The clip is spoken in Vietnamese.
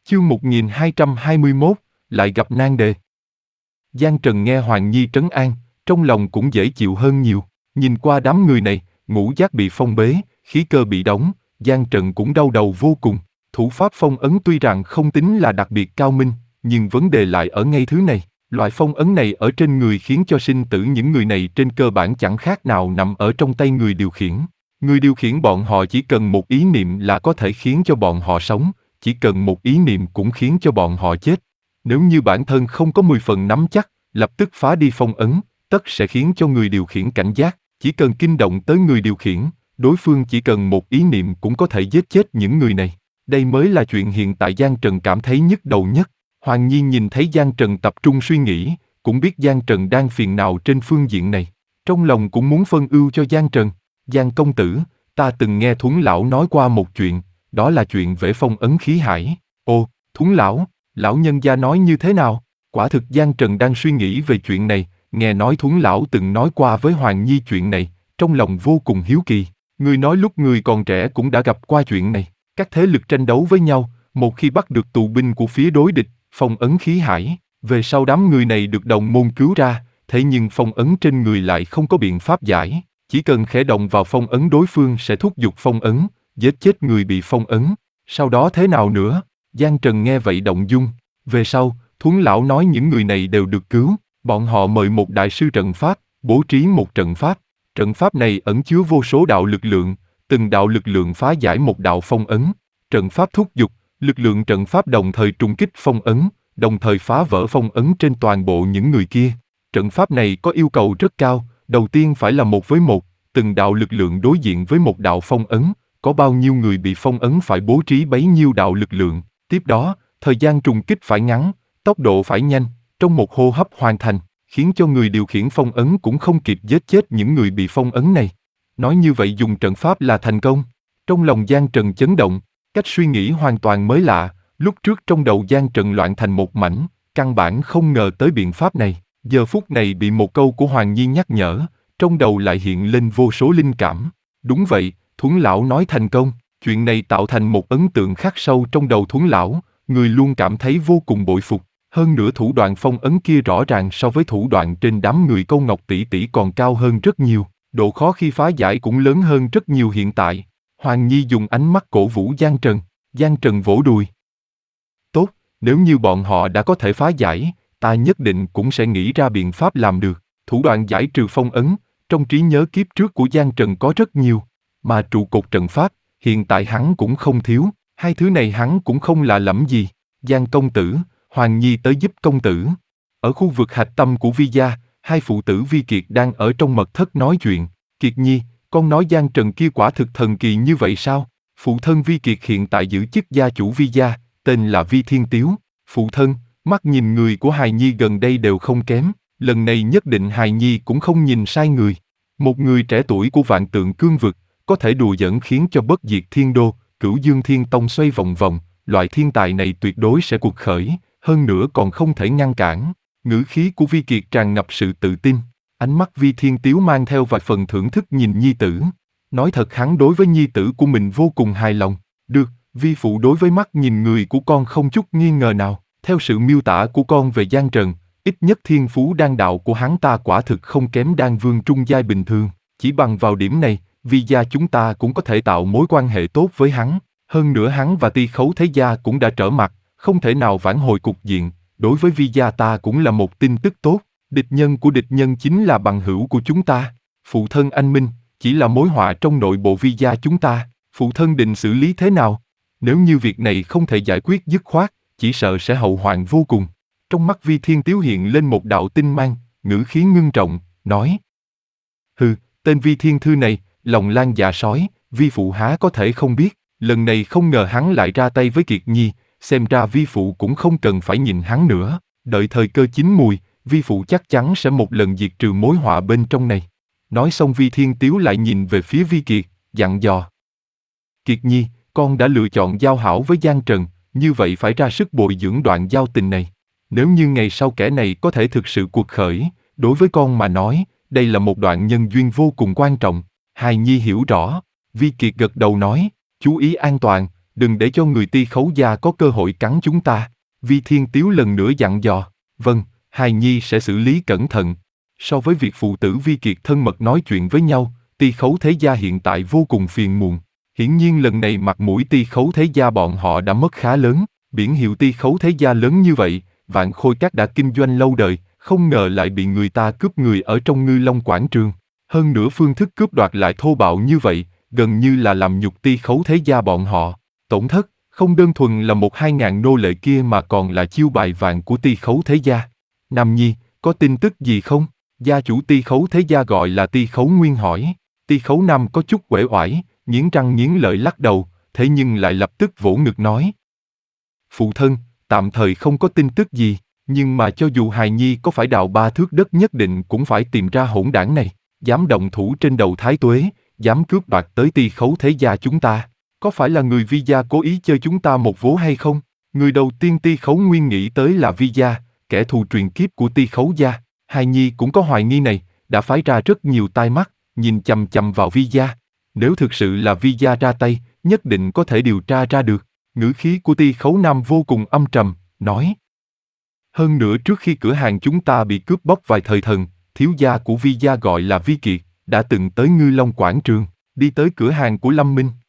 Chương 1221, lại gặp nan đề. Giang Trần nghe Hoàng Nhi trấn an, trong lòng cũng dễ chịu hơn nhiều. Nhìn qua đám người này, ngũ giác bị phong bế, khí cơ bị đóng, Giang Trần cũng đau đầu vô cùng. Thủ pháp phong ấn tuy rằng không tính là đặc biệt cao minh, nhưng vấn đề lại ở ngay thứ này. Loại phong ấn này ở trên người khiến cho sinh tử những người này trên cơ bản chẳng khác nào nằm ở trong tay người điều khiển. Người điều khiển bọn họ chỉ cần một ý niệm là có thể khiến cho bọn họ sống, chỉ cần một ý niệm cũng khiến cho bọn họ chết. Nếu như bản thân không có 10 phần nắm chắc, lập tức phá đi phong ấn, tất sẽ khiến cho người điều khiển cảnh giác. Chỉ cần kinh động tới người điều khiển, đối phương chỉ cần một ý niệm cũng có thể giết chết những người này. Đây mới là chuyện hiện tại Giang Trần cảm thấy nhức đầu nhất. Hoàng Nhi nhìn thấy Giang Trần tập trung suy nghĩ, cũng biết Giang Trần đang phiền não trên phương diện này. Trong lòng cũng muốn phân ưu cho Giang Trần. Giang công tử, ta từng nghe Thuấn lão nói qua một chuyện, đó là chuyện về phong ấn khí hải. Ồ, Thuấn lão, lão nhân gia nói như thế nào? Quả thực Giang Trần đang suy nghĩ về chuyện này, nghe nói Thuấn lão từng nói qua với Hoàng Nhi chuyện này, trong lòng vô cùng hiếu kỳ. Người nói lúc người còn trẻ cũng đã gặp qua chuyện này. Các thế lực tranh đấu với nhau, một khi bắt được tù binh của phía đối địch, phong ấn khí hải, về sau đám người này được đồng môn cứu ra, thế nhưng phong ấn trên người lại không có biện pháp giải, chỉ cần khẽ động vào phong ấn đối phương sẽ thúc giục phong ấn, giết chết người bị phong ấn. Sau đó thế nào nữa? Giang Trần nghe vậy động dung. Về sau, Thuấn lão nói những người này đều được cứu, bọn họ mời một đại sư trận pháp, bố trí một trận pháp. Trận pháp này ẩn chứa vô số đạo lực lượng, từng đạo lực lượng phá giải một đạo phong ấn. Trận pháp thúc giục, lực lượng trận pháp đồng thời trùng kích phong ấn, đồng thời phá vỡ phong ấn trên toàn bộ những người kia. Trận pháp này có yêu cầu rất cao, đầu tiên phải là 1 với 1, từng đạo lực lượng đối diện với một đạo phong ấn, có bao nhiêu người bị phong ấn phải bố trí bấy nhiêu đạo lực lượng. Tiếp đó, thời gian trùng kích phải ngắn, tốc độ phải nhanh, trong một hô hấp hoàn thành, khiến cho người điều khiển phong ấn cũng không kịp giết chết những người bị phong ấn này. Nói như vậy dùng trận pháp là thành công. Trong lòng Giang Trần chấn động, cách suy nghĩ hoàn toàn mới lạ, lúc trước trong đầu Giang Trần loạn thành một mảnh, căn bản không ngờ tới biện pháp này. Giờ phút này bị một câu của Hoàng Nhi nhắc nhở, trong đầu lại hiện lên vô số linh cảm. Đúng vậy, Thuấn lão nói thành công, chuyện này tạo thành một ấn tượng khắc sâu trong đầu Thuấn lão, người luôn cảm thấy vô cùng bội phục. Hơn nữa thủ đoạn phong ấn kia rõ ràng so với thủ đoạn trên đám người Câu Ngọc tỷ tỷ còn cao hơn rất nhiều, độ khó khi phá giải cũng lớn hơn rất nhiều hiện tại. Hoàng Nhi dùng ánh mắt cổ vũ Giang Trần vỗ đùi. Tốt, nếu như bọn họ đã có thể phá giải, ta nhất định cũng sẽ nghĩ ra biện pháp làm được. Thủ đoạn giải trừ phong ấn, trong trí nhớ kiếp trước của Giang Trần có rất nhiều, mà trụ cột trận pháp, hiện tại hắn cũng không thiếu, hai thứ này hắn cũng không lạ lẫm gì. Giang công tử, Hoàng Nhi tới giúp công tử. Ở khu vực hạch tâm của Vi gia, hai phụ tử Vi Kiệt đang ở trong mật thất nói chuyện. Kiệt Nhi, con nói Giang Trần kia quả thực thần kỳ như vậy sao? Phụ thân Vi Kiệt hiện tại giữ chức gia chủ Vi gia, tên là Vi Thiên Tiếu. Phụ thân, mắt nhìn người của hài nhi gần đây đều không kém, lần này nhất định hài nhi cũng không nhìn sai người. Một người trẻ tuổi của Vạn Tượng Cương vực, có thể đùa giỡn khiến cho Bất Diệt Thiên Đô, Cửu Dương Thiên Tông xoay vòng vòng, loại thiên tài này tuyệt đối sẽ cuộc khởi, hơn nữa còn không thể ngăn cản. Ngữ khí của Vi Kiệt tràn ngập sự tự tin, ánh mắt Vi Thiên Tiếu mang theo vài phần thưởng thức nhìn nhi tử. Nói thật hắn đối với nhi tử của mình vô cùng hài lòng. Được, Vi phụ đối với mắt nhìn người của con không chút nghi ngờ nào. Theo sự miêu tả của con về Giang Trần, ít nhất thiên phú đan đạo của hắn ta quả thực không kém đan vương trung giai bình thường. Chỉ bằng vào điểm này, Vi gia chúng ta cũng có thể tạo mối quan hệ tốt với hắn. Hơn nữa hắn và Ti Khấu Thế gia cũng đã trở mặt, không thể nào vãn hồi cục diện. Đối với Vi gia ta cũng là một tin tức tốt. Địch nhân của địch nhân chính là bằng hữu của chúng ta. Phụ thân anh minh, chỉ là mối họa trong nội bộ Vi gia chúng ta. Phụ thân định xử lý thế nào? Nếu như việc này không thể giải quyết dứt khoát, chỉ sợ sẽ hậu hoạn vô cùng. Trong mắt Vi Thiên Tiếu hiện lên một đạo tinh mang, ngữ khí ngưng trọng, nói. Hừ, tên Vi Thiên Thư này, lòng lang dạ sói, Vi phụ há có thể không biết, lần này không ngờ hắn lại ra tay với Kiệt Nhi, xem ra Vi phụ cũng không cần phải nhìn hắn nữa, đợi thời cơ chín mùi, Vi phụ chắc chắn sẽ một lần diệt trừ mối họa bên trong này. Nói xong Vi Thiên Tiếu lại nhìn về phía Vi Kiệt, dặn dò. Kiệt Nhi, con đã lựa chọn giao hảo với Giang Trần, như vậy phải ra sức bồi dưỡng đoạn giao tình này. Nếu như ngày sau kẻ này có thể thực sự cuộc khởi, đối với con mà nói, đây là một đoạn nhân duyên vô cùng quan trọng. Hài Nhi hiểu rõ, Vi Kiệt gật đầu nói, chú ý an toàn, đừng để cho người Ti Khấu gia có cơ hội cắn chúng ta. Vi Thiên Tiếu lần nữa dặn dò. Vâng, hài nhi sẽ xử lý cẩn thận. So với việc phụ tử Vi Kiệt thân mật nói chuyện với nhau, Ti Khấu thế gia hiện tại vô cùng phiền muộn. Hiển nhiên lần này mặt mũi Ti Khấu thế gia bọn họ đã mất khá lớn. Biển hiệu Ti Khấu thế gia lớn như vậy, Vạn Khôi Các đã kinh doanh lâu đời, không ngờ lại bị người ta cướp người ở trong Ngư Long quảng trường. Hơn nữa phương thức cướp đoạt lại thô bạo như vậy, gần như là làm nhục Ti Khấu thế gia bọn họ. Tổn thất, không đơn thuần là 1-2 ngàn nô lệ kia mà còn là chiêu bài vàng của Ti Khấu thế gia. Nam Nhi, có tin tức gì không? Gia chủ Ti Khấu thế gia gọi là Ti Khấu Nguyên hỏi. Ti Khấu Nam có chút uể oải, nghiến răng nghiến lợi lắc đầu, thế nhưng lại lập tức vỗ ngực nói. Phụ thân, tạm thời không có tin tức gì, nhưng mà cho dù hài nhi có phải đào 3 thước đất nhất định cũng phải tìm ra hỗn đảng này, dám động thủ trên đầu Thái Tuế, dám cướp đoạt tới Ti Khấu thế gia chúng ta. Có phải là người Vi gia cố ý chơi chúng ta một vố hay không? Người đầu tiên Ti Khấu Nguyên nghĩ tới là Vi gia, kẻ thù truyền kiếp của Ti Khấu gia. Hài nhi cũng có hoài nghi này, đã phái ra rất nhiều tai mắt, nhìn chằm chằm vào Vi gia. Nếu thực sự là Vi gia ra tay, nhất định có thể điều tra ra được. Ngữ khí của Ti Khấu Nam vô cùng âm trầm, nói. Hơn nữa trước khi cửa hàng chúng ta bị cướp bóc vài thời thần, thiếu gia của Vi gia gọi là Vi Kiệt, đã từng tới Ngư Long quảng trường, đi tới cửa hàng của Lâm Minh,